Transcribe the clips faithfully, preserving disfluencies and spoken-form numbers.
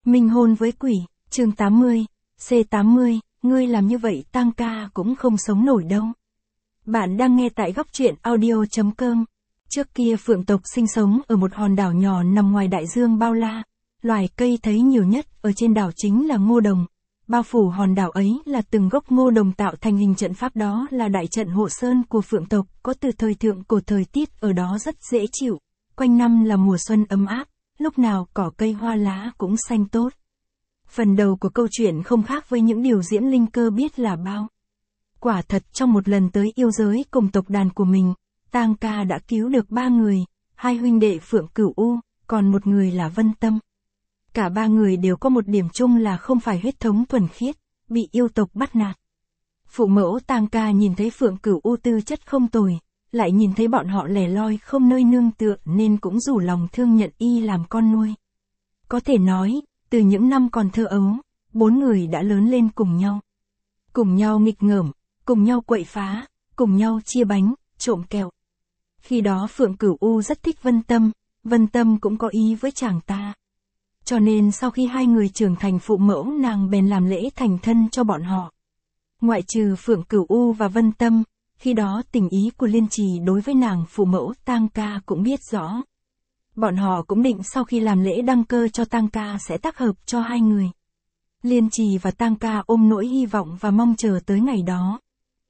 Minh hôn với quỷ, chương tám mươi, C tám mươi, ngươi làm như vậy Tang ca cũng không sống nổi đâu. Bạn đang nghe tại góc truyện audio chấm com. Trước kia phượng tộc sinh sống ở một hòn đảo nhỏ nằm ngoài đại dương bao la. Loài cây thấy nhiều nhất ở trên đảo chính là ngô đồng. Bao phủ hòn đảo ấy là từng gốc ngô đồng tạo thành hình trận pháp, đó là đại trận hộ sơn của phượng tộc, có từ thời thượng cổ. Thời tiết ở đó rất dễ chịu, quanh năm là mùa xuân ấm áp, lúc nào cỏ cây hoa lá cũng xanh tốt. Phần đầu của câu chuyện không khác với những điều Diễm Linh Cơ biết là bao. Quả thật trong một lần tới yêu giới cùng tộc đàn của mình, Tang ca đã cứu được ba người, hai huynh đệ Phượng Cửu U, còn một người là Vân Tâm. Cả ba người đều có một điểm chung là không phải huyết thống thuần khiết, bị yêu tộc bắt nạt. Phụ mẫu Tang ca nhìn thấy Phượng Cửu U tư chất không tồi, lại nhìn thấy bọn họ lẻ loi không nơi nương tựa nên cũng rủ lòng thương nhận y làm con nuôi. Có thể nói, từ những năm còn thơ ấu, bốn người đã lớn lên cùng nhau. Cùng nhau nghịch ngợm, cùng nhau quậy phá, cùng nhau chia bánh, trộm kẹo. Khi đó Phượng Cửu U rất thích Vân Tâm, Vân Tâm cũng có ý với chàng ta. Cho nên sau khi hai người trưởng thành, phụ mẫu nàng bèn làm lễ thành thân cho bọn họ. Ngoại trừ Phượng Cửu U và Vân Tâm, khi đó tình ý của Liên Trì đối với nàng phụ mẫu Tang ca cũng biết rõ. Bọn họ cũng định sau khi làm lễ đăng cơ cho Tang ca sẽ tác hợp cho hai người. Liên Trì và Tang ca ôm nỗi hy vọng và mong chờ tới ngày đó.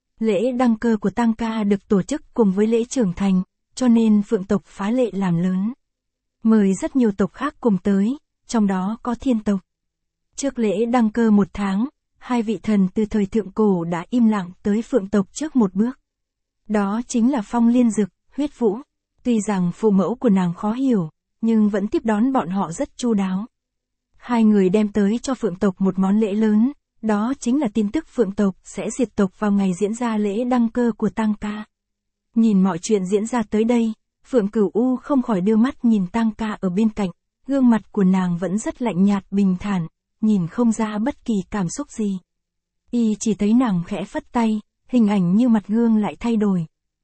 Lễ đăng cơ của Tang ca được tổ chức cùng với lễ trưởng thành, cho nên Phượng tộc phá lệ làm lớn. Mời rất nhiều tộc khác cùng tới, trong đó có Thiên tộc. Trước lễ đăng cơ một tháng, hai vị thần từ thời thượng cổ đã im lặng tới Phượng tộc trước một bước. Đó chính là Phong Liên Dực, Huyết Vũ. Tuy rằng phụ mẫu của nàng khó hiểu, nhưng vẫn tiếp đón bọn họ rất chu đáo. Hai người đem tới cho Phượng tộc một món lễ lớn, đó chính là tin tức Phượng tộc sẽ diệt tộc vào ngày diễn ra lễ đăng cơ của Tang ca. Nhìn mọi chuyện diễn ra tới đây, Phượng Cửu U không khỏi đưa mắt nhìn Tang ca ở bên cạnh, gương mặt của nàng vẫn rất lạnh nhạt bình thản, nhìn không ra bất kỳ cảm xúc gì. Y chỉ thấy nàng khẽ phất tay, hình ảnh như mặt gương lại thay đổi.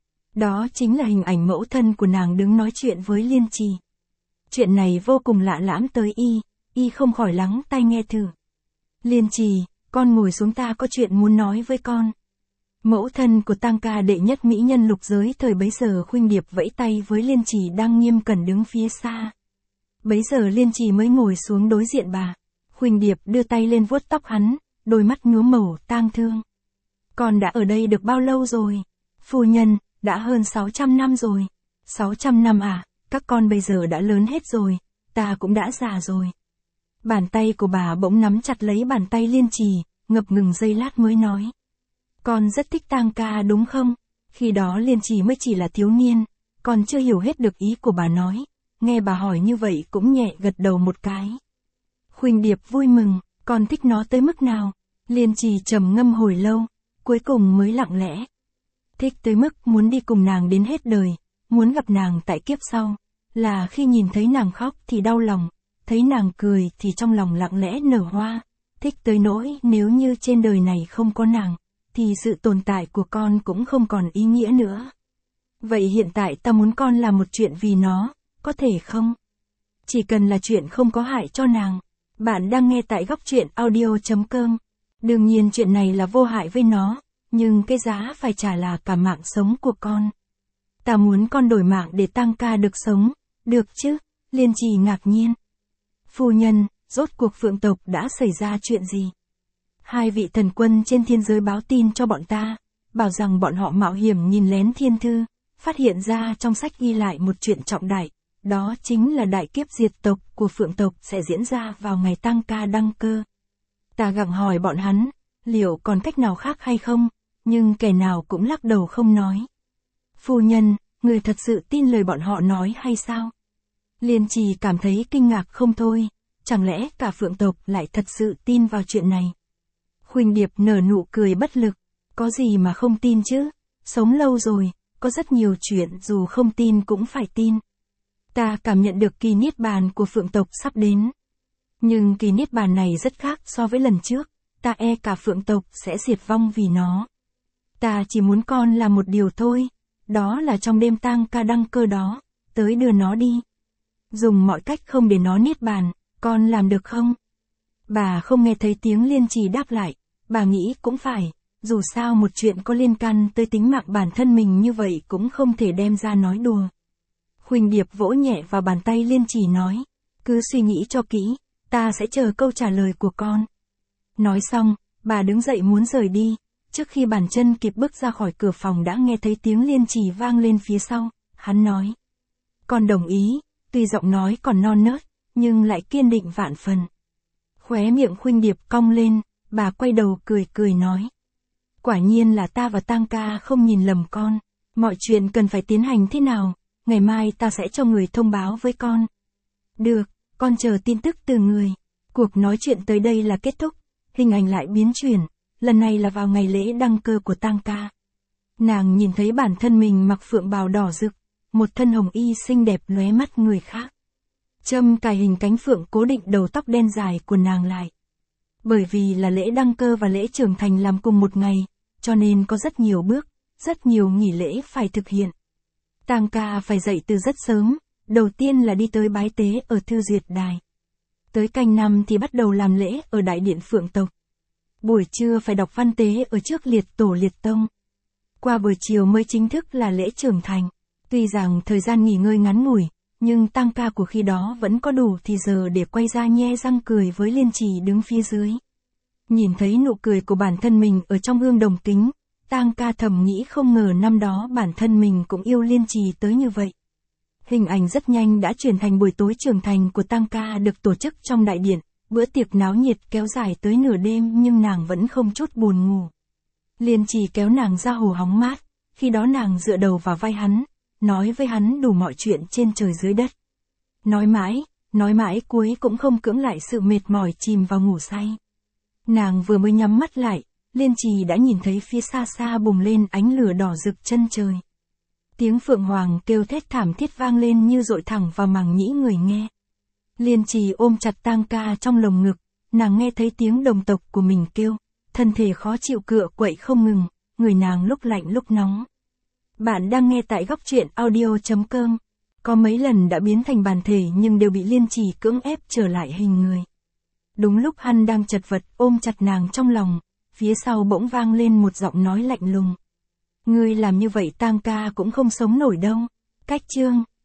Đó chính là hình ảnh mẫu thân của nàng đứng nói chuyện với Liên Trì. Chuyện này vô cùng lạ lẫm tới y, y không khỏi lắng tai nghe thử. Liên Trì, con ngồi xuống, ta có chuyện muốn nói với con. Mẫu thân của Tang ca đệ nhất mỹ nhân lục giới thời bấy giờ khuynh điệp vẫy tay với Liên Trì đang nghiêm cẩn đứng phía xa. Bấy giờ Liên Trì mới ngồi xuống đối diện bà. Khuynh điệp đưa tay lên vuốt tóc hắn, đôi mắt nhuốm màu tang thương. Con đã ở đây được bao lâu rồi? Phu nhân, đã hơn sáu trăm năm rồi. sáu trăm năm à, các con bây giờ đã lớn hết rồi, ta cũng đã già rồi. Bàn tay của bà bỗng nắm chặt lấy bàn tay Liên Trì, ngập ngừng giây lát mới nói. Con rất thích Tang ca đúng không? Khi đó Liên Trì mới chỉ là thiếu niên, còn chưa hiểu hết được ý của bà nói. Nghe bà hỏi như vậy cũng nhẹ gật đầu một cái. Khuynh điệp vui mừng, con thích nó tới mức nào? Liên Trì trầm ngâm hồi lâu, cuối cùng mới lặng lẽ. Thích tới mức muốn đi cùng nàng đến hết đời, muốn gặp nàng tại kiếp sau. Là khi nhìn thấy nàng khóc thì đau lòng, thấy nàng cười thì trong lòng lặng lẽ nở hoa. Thích tới nỗi nếu như trên đời này không có nàng, thì sự tồn tại của con cũng không còn ý nghĩa nữa. Vậy hiện tại ta muốn con làm một chuyện vì nó, có thể không? Chỉ cần là chuyện không có hại cho nàng. Bạn đang nghe tại góc truyện audio chấm com. Đương nhiên chuyện này là vô hại với nó, nhưng cái giá phải trả là cả mạng sống của con. Ta muốn con đổi mạng để Tang ca được sống, được chứ? Liên Trì ngạc nhiên. Phu nhân, rốt cuộc Phượng tộc đã xảy ra chuyện gì? Hai vị thần quân trên thiên giới báo tin cho bọn ta, bảo rằng bọn họ mạo hiểm nhìn lén thiên thư, phát hiện ra trong sách ghi lại một chuyện trọng đại, đó chính là đại kiếp diệt tộc của Phượng tộc sẽ diễn ra vào ngày Tang ca đăng cơ. Ta gặng hỏi bọn hắn, liệu còn cách nào khác hay không, nhưng kẻ nào cũng lắc đầu không nói. Phu nhân, người thật sự tin lời bọn họ nói hay sao? Liên Trì cảm thấy kinh ngạc không thôi, chẳng lẽ cả Phượng tộc lại thật sự tin vào chuyện này? Khuynh điệp nở nụ cười bất lực, có gì mà không tin chứ, sống lâu rồi, có rất nhiều chuyện dù không tin cũng phải tin. Ta cảm nhận được kỳ niết bàn của Phượng tộc sắp đến. Nhưng kỳ niết bàn này rất khác so với lần trước, ta e cả Phượng tộc sẽ diệt vong vì nó. Ta chỉ muốn con làm một điều thôi, đó là trong đêm Tang ca đăng cơ đó, tới đưa nó đi. Dùng mọi cách không để nó niết bàn, con làm được không? Bà không nghe thấy tiếng Liên Trì đáp lại, bà nghĩ cũng phải, dù sao một chuyện có liên can tới tính mạng bản thân mình như vậy cũng không thể đem ra nói đùa. Huỳnh Điệp vỗ nhẹ vào bàn tay Liên Trì nói, cứ suy nghĩ cho kỹ, ta sẽ chờ câu trả lời của con. Nói xong, bà đứng dậy muốn rời đi, trước khi bàn chân kịp bước ra khỏi cửa phòng đã nghe thấy tiếng Liên Trì vang lên phía sau, hắn nói. Con đồng ý, tuy giọng nói còn non nớt, nhưng lại kiên định vạn phần. Khóe miệng Huỳnh Điệp cong lên, bà quay đầu cười cười nói. Quả nhiên là ta và Tang ca không nhìn lầm con, mọi chuyện cần phải tiến hành thế nào, ngày mai ta sẽ cho người thông báo với con. Được, con chờ tin tức từ người. Cuộc nói chuyện tới đây là kết thúc, hình ảnh lại biến chuyển, lần này là vào ngày lễ đăng cơ của Tang ca. Nàng nhìn thấy bản thân mình mặc phượng bào đỏ rực, một thân hồng y xinh đẹp lóe mắt người khác. Châm cài hình cánh phượng cố định đầu tóc đen dài của nàng lại. Bởi vì là lễ đăng cơ và lễ trưởng thành làm cùng một ngày, cho nên có rất nhiều bước, rất nhiều nghỉ lễ phải thực hiện. Tang ca phải dậy từ rất sớm, đầu tiên là đi tới bái tế ở Thư Duyệt Đài. Tới canh năm thì bắt đầu làm lễ ở đại điện Phượng tộc. Buổi trưa phải đọc văn tế ở trước liệt tổ liệt tông. Qua buổi chiều mới chính thức là lễ trưởng thành. Tuy rằng thời gian nghỉ ngơi ngắn ngủi, nhưng Tang ca của khi đó vẫn có đủ thì giờ để quay ra nhe răng cười với Liên Trì đứng phía dưới. Nhìn thấy nụ cười của bản thân mình ở trong gương đồng kính, Tang ca thầm nghĩ không ngờ năm đó bản thân mình cũng yêu Liên Trì tới như vậy. Hình ảnh rất nhanh đã chuyển thành buổi tối trưởng thành của Tang ca được tổ chức trong đại điện, bữa tiệc náo nhiệt kéo dài tới nửa đêm nhưng nàng vẫn không chút buồn ngủ. Liên Trì kéo nàng ra hồ hóng mát, khi đó nàng dựa đầu vào vai hắn, nói với hắn đủ mọi chuyện trên trời dưới đất. Nói mãi, nói mãi cuối cũng không cưỡng lại sự mệt mỏi chìm vào ngủ say. Nàng vừa mới nhắm mắt lại, Liên Trì đã nhìn thấy phía xa xa bùng lên ánh lửa đỏ rực chân trời. Tiếng phượng hoàng kêu thét thảm thiết vang lên như dội thẳng vào màng nhĩ người nghe. Liên Trì ôm chặt Tang ca trong lồng ngực, nàng nghe thấy tiếng đồng tộc của mình kêu, thân thể khó chịu cựa quậy không ngừng, người nàng lúc lạnh lúc nóng. Bạn đang nghe tại góc truyện audio chấm com. Có mấy lần đã biến thành bản thể nhưng đều bị Liên Trì cưỡng ép trở lại hình người. Đúng lúc hắn đang chật vật ôm chặt nàng trong lòng, phía sau bỗng vang lên một giọng nói lạnh lùng. Ngươi làm như vậy Tang ca cũng không sống nổi đâu. Cách chương.